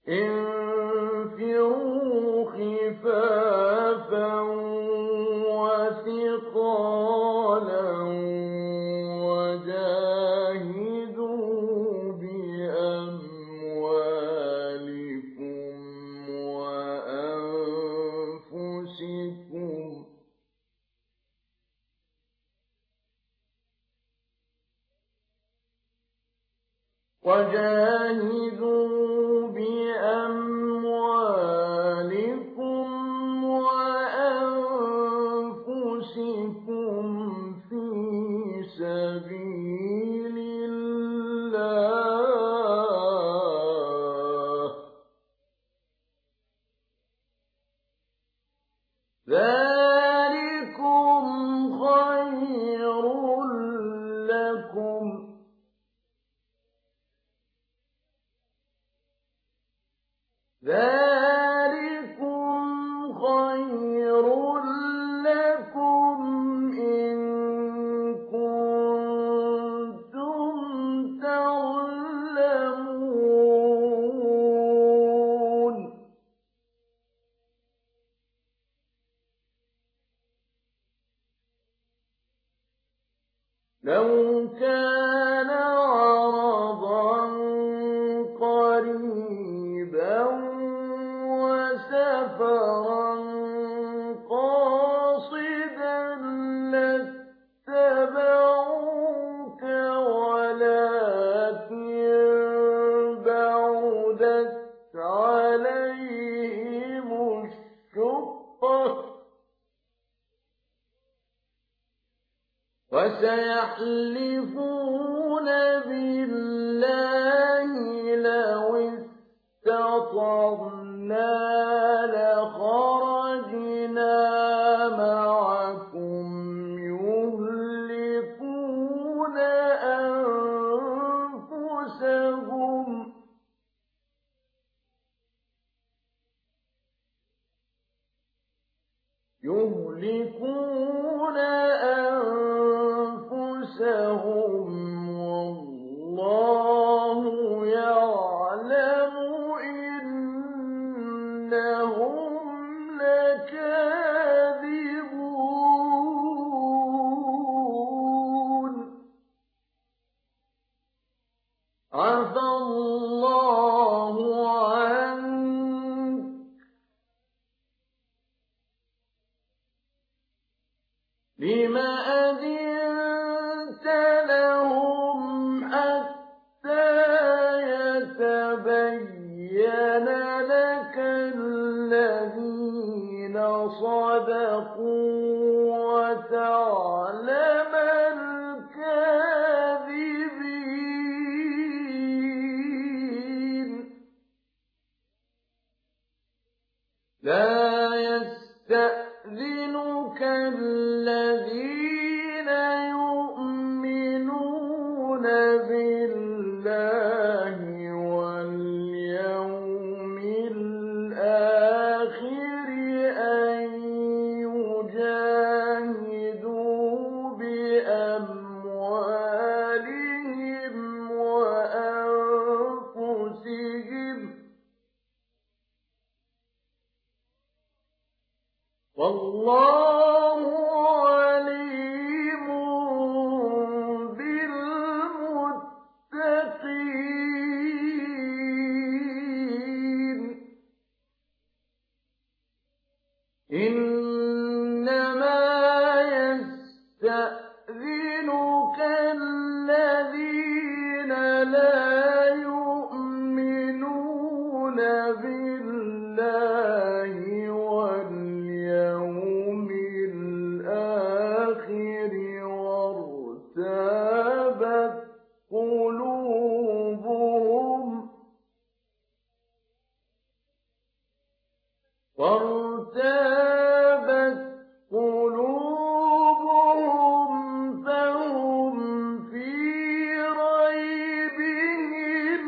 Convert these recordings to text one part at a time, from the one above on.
انفروا خفافا وثقالا وجاهدوا بأموالكم وأنفسكم في سبيل الله ذلكم خير لكم إن كنتم تعلمون لو كان عرضا قريبا وسفرا قاصدا لاتبعوك ولكن بعدت عليهم الشقة وسيحلفون بالله لو استطعنا لخرجنا معكم يهلكون أنفسهم والله يعلم إنهم لكاذبون عفى الله عنك لم أذنت لهم حتى يتبين لك الذين صدقوا وتعلم الكاذبين لا يستأذنك الذين يؤمنون بالله واليوم الآخر أن يجاهدوا بأموالهم وأنفسهم والله عليم بالمتقين إنما يستأذنك الذين لا يؤمنون بالله واليوم الآخر وارتابت قلوبهم فهم في ريبهم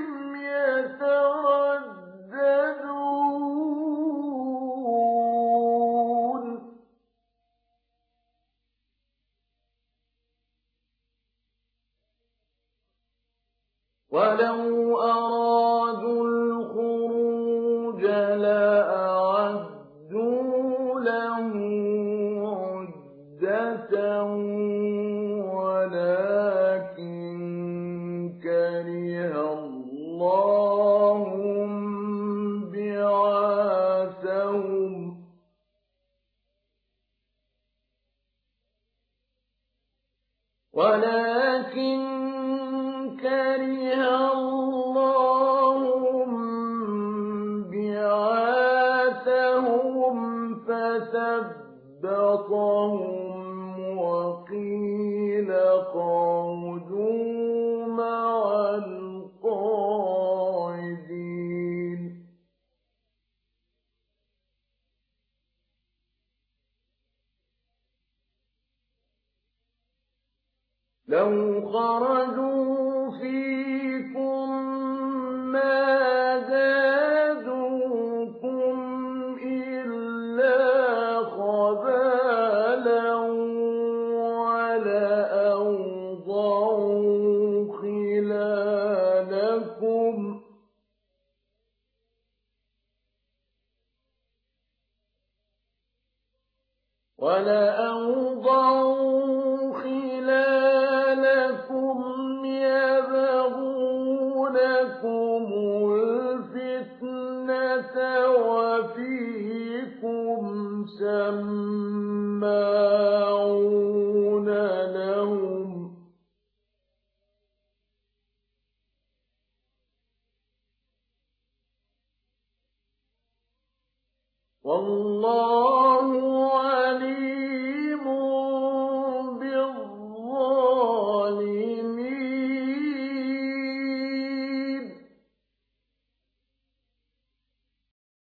يترددون ولو أرادوا الخروج لَوْ خَرَجُوا فِيكُم مَّا زَادُوكُمْ إِلَّا خَبَالًا وَلَأَوْضَعُوا خِلَالَكُمْ يَبْغُونَكُمُ الْفِتْنَةَ وَفِيكُمْ سَمَّاعُونَ لَهُمْ ۗ وَاللَّهُ